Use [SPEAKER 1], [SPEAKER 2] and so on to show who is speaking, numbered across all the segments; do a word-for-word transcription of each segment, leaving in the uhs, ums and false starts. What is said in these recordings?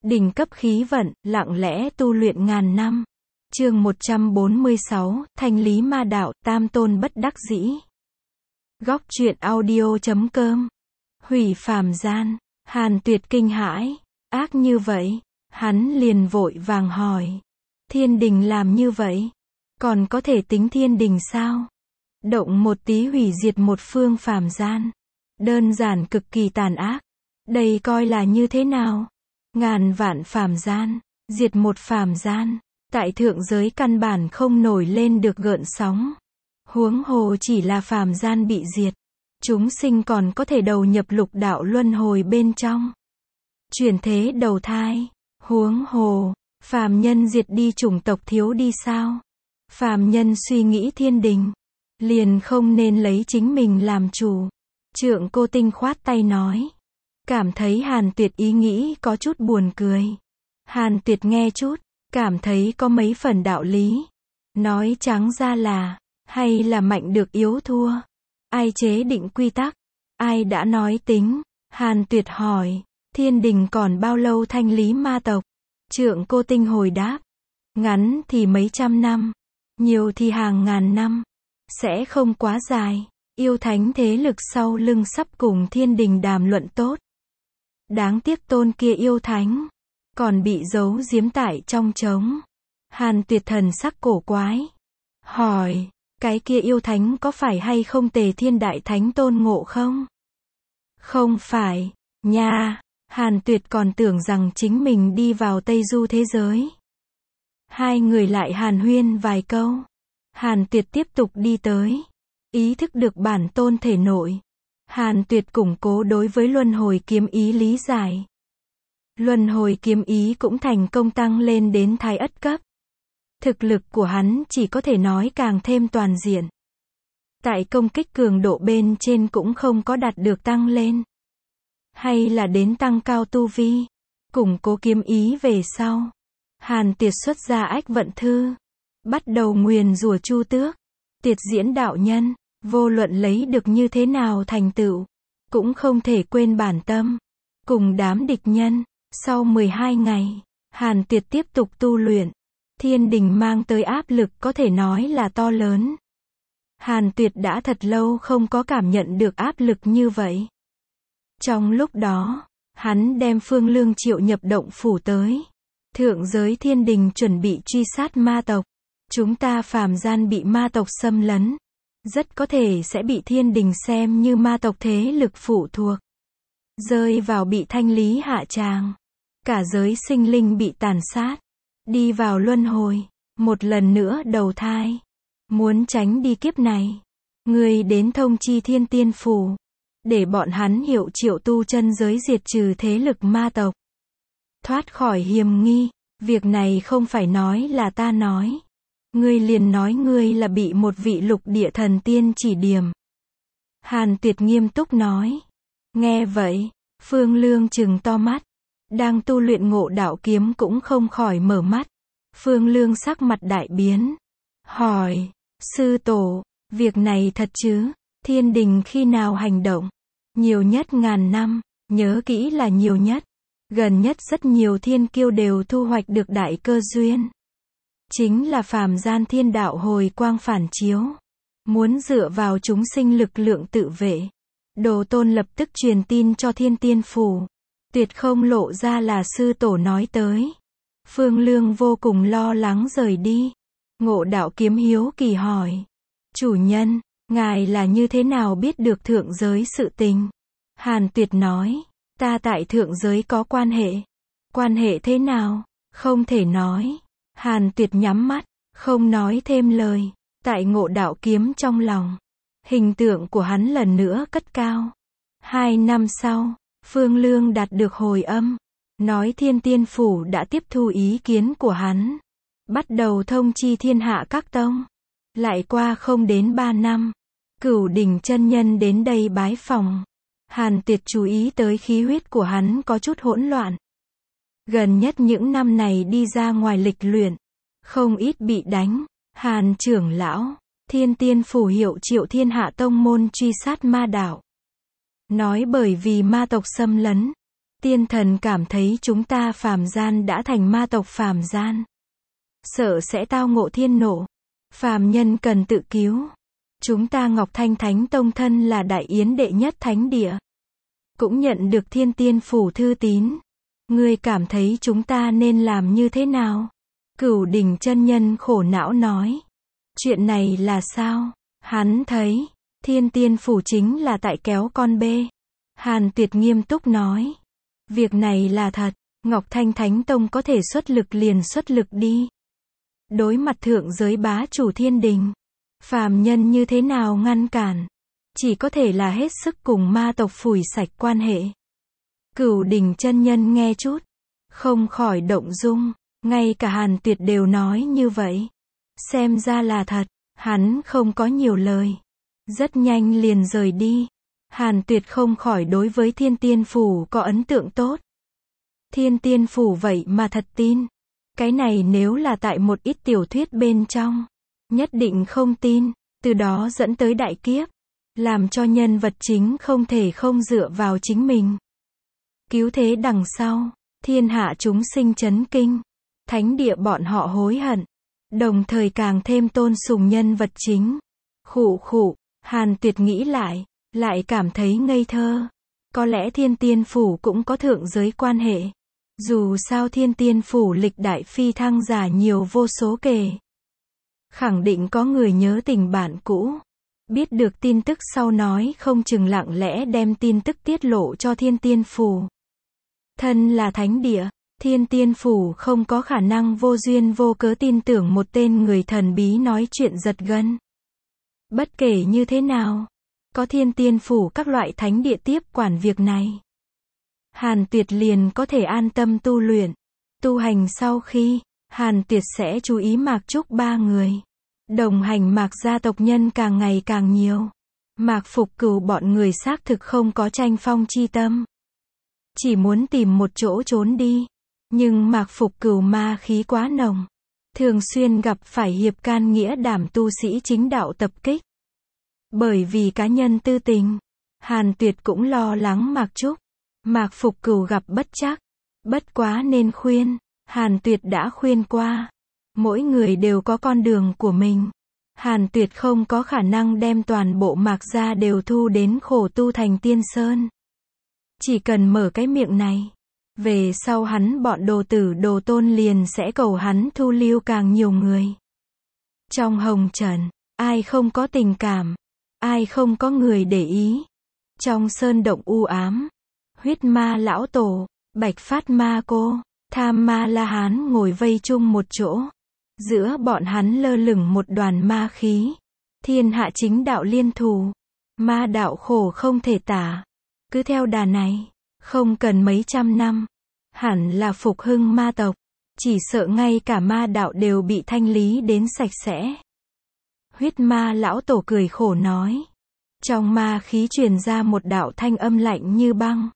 [SPEAKER 1] Đỉnh cấp khí vận, lặng lẽ tu luyện ngàn năm. Chương một trăm bốn mươi sáu, Thanh lý ma đạo, tam tôn bất đắc dĩ. Góc truyện audio chấm com. Hủy phàm gian, Hàn Tuyệt kinh hãi, ác như vậy, hắn liền vội vàng hỏi. Thiên đình làm như vậy, còn có thể tính thiên đình sao? Động một tí hủy diệt một phương phàm gian, đơn giản cực kỳ tàn ác. Đây coi là như thế nào? Ngàn vạn phàm gian, diệt một phàm gian, tại thượng giới căn bản không nổi lên được gợn sóng. Huống hồ chỉ là phàm gian bị diệt, chúng sinh còn có thể đầu nhập lục đạo luân hồi bên trong, chuyển thế đầu thai. Huống hồ, phàm nhân diệt đi chủng tộc thiếu đi sao? Phàm nhân suy nghĩ thiên đình, liền không nên lấy chính mình làm chủ. Trượng Cô Tinh khoát tay nói. Cảm thấy Hàn Tuyệt ý nghĩ có chút buồn cười. Hàn Tuyệt nghe chút, cảm thấy có mấy phần đạo lý. Nói trắng ra là, hay là mạnh được yếu thua? Ai chế định quy tắc? Ai đã nói tính? Hàn Tuyệt hỏi, thiên đình còn bao lâu thanh lý ma tộc? Trượng Cô Tinh hồi đáp, ngắn thì mấy trăm năm, nhiều thì hàng ngàn năm, sẽ không quá dài. Yêu thánh thế lực sau lưng sắp cùng thiên đình đàm luận tốt. Đáng tiếc tôn kia yêu thánh, còn bị giấu giếm tại trong trống. Hàn Tuyệt thần sắc cổ quái, hỏi, cái kia yêu thánh có phải hay không Tề Thiên Đại Thánh Tôn Ngộ không? Không phải, nha. Hàn Tuyệt còn tưởng rằng chính mình đi vào Tây Du thế giới. Hai người lại hàn huyên vài câu. Hàn Tuyệt tiếp tục đi tới. Ý thức được bản tôn thể nội. Hàn Tuyệt củng cố đối với luân hồi kiếm ý lý giải. Luân hồi kiếm ý cũng thành công tăng lên đến thái ất cấp. Thực lực của hắn chỉ có thể nói càng thêm toàn diện. Tại công kích cường độ bên trên cũng không có đạt được tăng lên. Hay là đến tăng cao tu vi. Củng cố kiếm ý về sau. Hàn Tuyệt xuất ra ách vận thư. Bắt đầu nguyền rủa Chu Tước. Tiệt diễn đạo nhân. Vô luận lấy được như thế nào thành tựu, cũng không thể quên bản tâm. Cùng đám địch nhân, sau mười hai ngày, Hàn Tuyệt tiếp tục tu luyện. Thiên đình mang tới áp lực có thể nói là to lớn. Hàn Tuyệt đã thật lâu không có cảm nhận được áp lực như vậy. Trong lúc đó, hắn đem Phương Lương triệu nhập động phủ tới. Thượng giới thiên đình chuẩn bị truy sát ma tộc. Chúng ta phàm gian bị ma tộc xâm lấn. Rất có thể sẽ bị thiên đình xem như ma tộc thế lực phụ thuộc. Rơi vào bị thanh lý hạ tràng. Cả giới sinh linh bị tàn sát. Đi vào luân hồi. Một lần nữa đầu thai. Muốn tránh đi kiếp này. Người đến thông chi thiên tiên phủ. Để bọn hắn hiệu triệu tu chân giới diệt trừ thế lực ma tộc. Thoát khỏi hiềm nghi. Việc này không phải nói là ta nói. Ngươi liền nói ngươi là bị một vị lục địa thần tiên chỉ điểm. Hàn Tuyệt nghiêm túc nói. Nghe vậy, Phương Lương trừng to mắt. Đang tu luyện Ngộ Đạo kiếm cũng không khỏi mở mắt. Phương Lương sắc mặt đại biến. Hỏi, sư tổ, việc này thật chứ? Thiên đình khi nào hành động? Nhiều nhất ngàn năm, nhớ kỹ là nhiều nhất. Gần nhất rất nhiều thiên kiêu đều thu hoạch được đại cơ duyên. Chính là phàm gian thiên đạo hồi quang phản chiếu. Muốn dựa vào chúng sinh lực lượng tự vệ. Đồ Tôn lập tức truyền tin cho thiên tiên phủ. Tuyệt không lộ ra là sư tổ nói tới. Phương Lương vô cùng lo lắng rời đi. Ngộ Đạo kiếm hiếu kỳ hỏi. Chủ nhân, ngài là như thế nào biết được thượng giới sự tình? Hàn Tuyệt nói. Ta tại thượng giới có quan hệ. Quan hệ thế nào? Không thể nói. Hàn Tuyệt nhắm mắt, không nói thêm lời. Tại Ngộ Đạo kiếm trong lòng, hình tượng của hắn lần nữa cất cao. Hai năm sau, Phương Lương đạt được hồi âm, nói thiên tiên phủ đã tiếp thu ý kiến của hắn, bắt đầu thông chi thiên hạ các tông. Lại qua không đến ba năm, Cửu Đỉnh chân nhân đến đây bái phòng. Hàn Tuyệt chú ý tới khí huyết của hắn có chút hỗn loạn. Gần nhất những năm này đi ra ngoài lịch luyện, không ít bị đánh. Hàn trưởng lão, thiên tiên phủ hiệu triệu thiên hạ tông môn truy sát ma đạo. Nói bởi vì ma tộc xâm lấn, Tiên thần cảm thấy chúng ta phàm gian đã thành ma tộc phàm gian. Sợ sẽ tao ngộ thiên nộ. Phàm nhân cần tự cứu. Chúng ta Ngọc Thanh Thánh Tông thân là đại yến đệ nhất thánh địa. Cũng nhận được thiên tiên phủ thư tín. Ngươi cảm thấy chúng ta nên làm như thế nào? Cửu Đỉnh chân nhân khổ não nói. Chuyện này là sao? Hắn thấy, thiên tiên phủ chính là tại kéo con bê. Hàn Tuyệt nghiêm túc nói. Việc này là thật, Ngọc Thanh Thánh Tông có thể xuất lực liền xuất lực đi. Đối mặt thượng giới bá chủ thiên đình, phàm nhân như thế nào ngăn cản? Chỉ có thể là hết sức cùng ma tộc phủi sạch quan hệ. Cửu Đỉnh chân nhân nghe chút, không khỏi động dung, ngay cả Hàn Tuyệt đều nói như vậy. Xem ra là thật, hắn không có nhiều lời. Rất nhanh liền rời đi. Hàn Tuyệt không khỏi đối với thiên tiên phủ có ấn tượng tốt. Thiên tiên phủ vậy mà thật tin. Cái này nếu là tại một ít tiểu thuyết bên trong, nhất định không tin, từ đó dẫn tới đại kiếp. Làm cho nhân vật chính không thể không dựa vào chính mình. Cứu thế đằng sau, thiên hạ chúng sinh chấn kinh. Thánh địa bọn họ hối hận. Đồng thời càng thêm tôn sùng nhân vật chính. Khụ khụ, Hàn Tuyệt nghĩ lại, lại cảm thấy ngây thơ. Có lẽ thiên tiên phủ cũng có thượng giới quan hệ. Dù sao thiên tiên phủ lịch đại phi thăng giả nhiều vô số kể. Khẳng định có người nhớ tình bạn cũ. Biết được tin tức sau nói không chừng lặng lẽ đem tin tức tiết lộ cho thiên tiên phủ. Thân là thánh địa, thiên tiên phủ không có khả năng vô duyên vô cớ tin tưởng một tên người thần bí nói chuyện giật gân. Bất kể như thế nào, có thiên tiên phủ các loại thánh địa tiếp quản việc này. Hàn Tuyệt liền có thể an tâm tu luyện. Tu hành sau khi, Hàn Tuyệt sẽ chú ý Mạc Trúc ba người. Đồng hành Mạc gia tộc nhân càng ngày càng nhiều. Mạc Phục Cửu bọn người xác thực không có tranh phong chi tâm. Chỉ muốn tìm một chỗ trốn đi. Nhưng Mạc Phục Cửu ma khí quá nồng. Thường xuyên gặp phải hiệp can nghĩa đảm tu sĩ chính đạo tập kích. Bởi vì cá nhân tư tình, Hàn Tuyệt cũng lo lắng Mạc Trúc. Mạc Phục Cửu gặp bất trắc. Bất quá nên khuyên, Hàn Tuyệt đã khuyên qua. Mỗi người đều có con đường của mình. Hàn Tuyệt không có khả năng đem toàn bộ Mạc gia đều thu đến khổ tu thành tiên sơn. Chỉ cần mở cái miệng này, về sau hắn bọn đồ tử đồ tôn liền sẽ cầu hắn thu lưu càng nhiều người. Trong hồng trần, ai không có tình cảm, ai không có người để ý. Trong sơn động u ám, huyết ma lão tổ, bạch phát ma cô, tham ma la hán ngồi vây chung một chỗ. Giữa bọn hắn lơ lửng một đoàn ma khí. Thiên hạ chính đạo liên thù. Ma đạo khổ không thể tả. Cứ theo đà này, không cần mấy trăm năm, hẳn là phục hưng ma tộc. Chỉ sợ ngay cả ma đạo đều bị thanh lý đến sạch sẽ. Huyết ma lão tổ cười khổ nói. Trong ma khí truyền ra một đạo thanh âm lạnh như băng.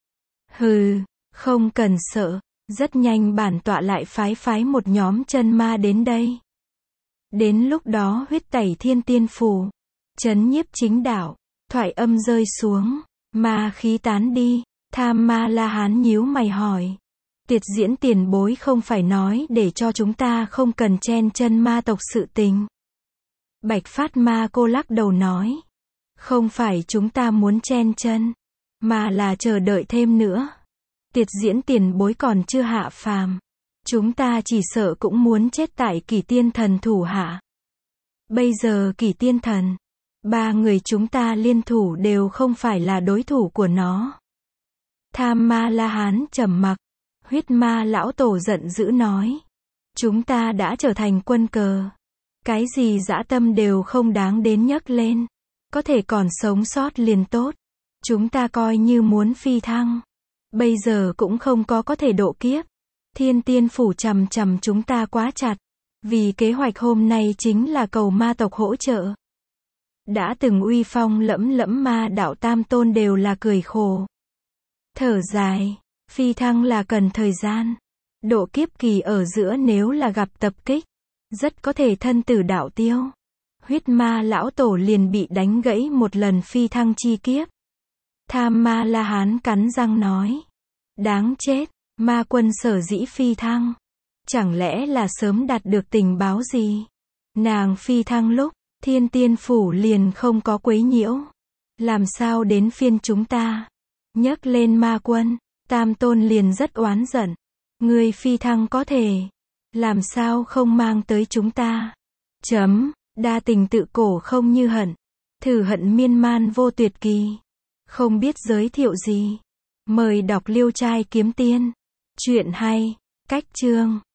[SPEAKER 1] Hừ, không cần sợ. Rất nhanh bản tọa lại phái phái một nhóm chân ma đến đây. Đến lúc đó huyết tẩy thiên tiên phủ, trấn nhiếp chính đạo, thoại âm rơi xuống, ma khí tán đi. Tham ma la hán nhíu mày hỏi. Tiệt diễn tiền bối không phải nói để cho chúng ta không cần chen chân ma tộc sự tình. Bạch phát ma cô lắc đầu nói. Không phải chúng ta muốn chen chân, mà là chờ đợi thêm nữa. Tiệt diễn tiền bối còn chưa hạ phàm. Chúng ta chỉ sợ cũng muốn chết tại Kỷ Tiên Thần thủ hạ. Bây giờ Kỷ Tiên Thần, ba người chúng ta liên thủ đều không phải là đối thủ của nó. Tham ma la hán trầm mặc. Huyết ma lão tổ giận dữ nói. Chúng ta đã trở thành quân cờ. Cái gì dã tâm đều không đáng đến nhắc lên. Có thể còn sống sót liền tốt. Chúng ta coi như muốn phi thăng. Bây giờ cũng không có có thể độ kiếp. Thiên tiên phủ chằm chằm chúng ta quá chặt. Vì kế hoạch hôm nay chính là cầu ma tộc hỗ trợ. Đã từng uy phong lẫm lẫm ma đạo tam tôn đều là cười khổ. Thở dài, phi thăng là cần thời gian. Độ kiếp kỳ ở giữa nếu là gặp tập kích, rất có thể thân tử đạo tiêu. Huyết ma lão tổ liền bị đánh gãy một lần phi thăng chi kiếp. Tham ma la hán cắn răng nói. Đáng chết, ma quân sở dĩ phi thăng. Chẳng lẽ là sớm đạt được tình báo gì? Nàng phi thăng lúc, thiên tiên phủ liền không có quấy nhiễu. Làm sao đến phiên chúng ta? Nhắc lên ma quân, Tam Tôn liền rất oán giận. Ngươi phi thăng có thể, làm sao không mang tới chúng ta? Chấm, đa tình tự cổ không như hận. Thử hận miên man vô tuyệt kỳ. Không biết giới thiệu gì. Mời đọc Liêu Trai Kiếm Tiên. Chuyện hay, cách chương.